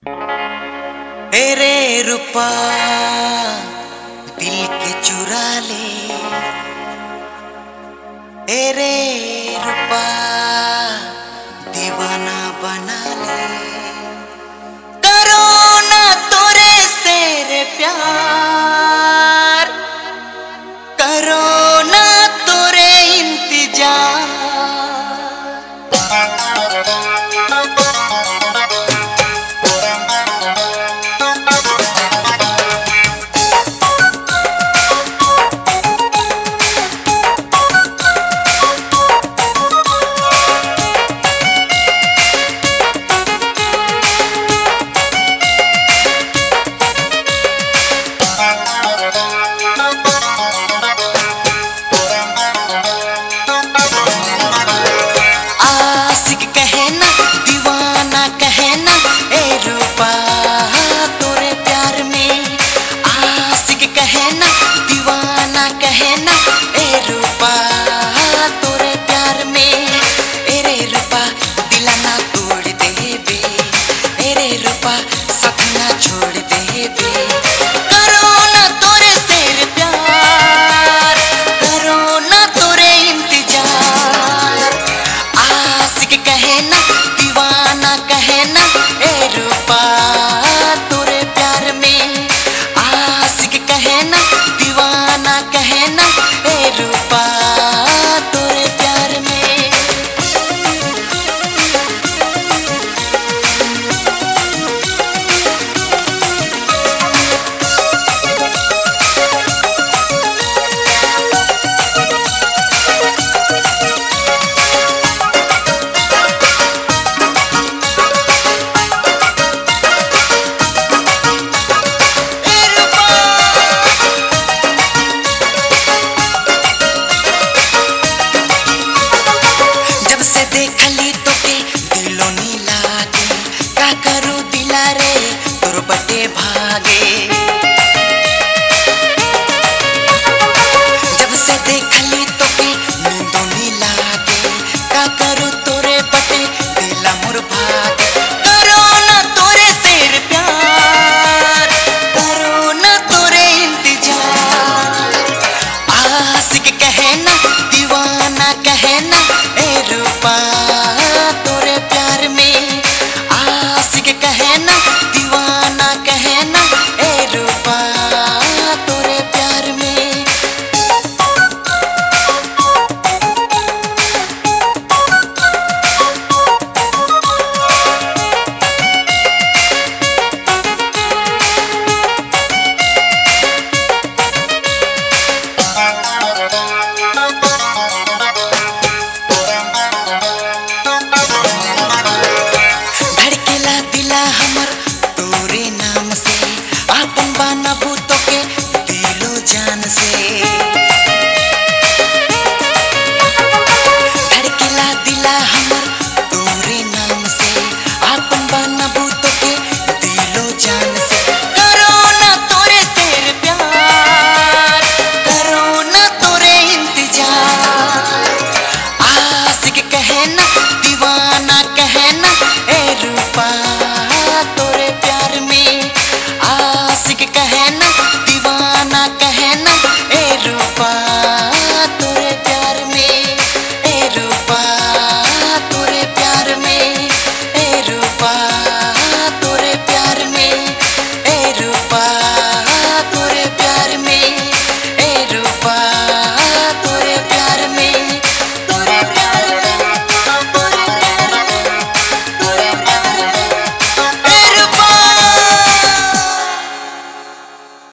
तेरे रूपा दिल के चुरा ले, तेरे रूपा दीवाना बना ले। करो ना तोरे से रे प्यार, करो ना तोरे इंतजार। आशिक कहे ना, दीवाना कहे ना, ए रूपा तोरे प्यार में। आशिक कहे ना, दीवाना कहे ना, ए रूपा तोरे प्यार में। एरे रूपा दिल ना तोड़ दे बे, एरे रूपा साथ ना छोड़ दे बे। करो ना तोरे से रे प्यार, करो ना तोरे इंतजार। आशिक कहे ना, दीवाना कहे ना, ए रूपा तोरे प्यार में। आशिक कहे ना, दीवाना कहे ना, ए रूपा तोरे प्यार में। जब से देखली तोके दिलो नी लागे, का करू दिला रे तोर बटे भागे। जब से देखली तोके नींदो नी लागे, का करू तोरे बटे दिला मोर भागे। करो ना तोरे से रे प्यार, करो ना तोरे इंतजार। आशिक कहे ना, दीवाना कहे ना, ए रूपा तोरे प्यार में। आशिक कहे ना,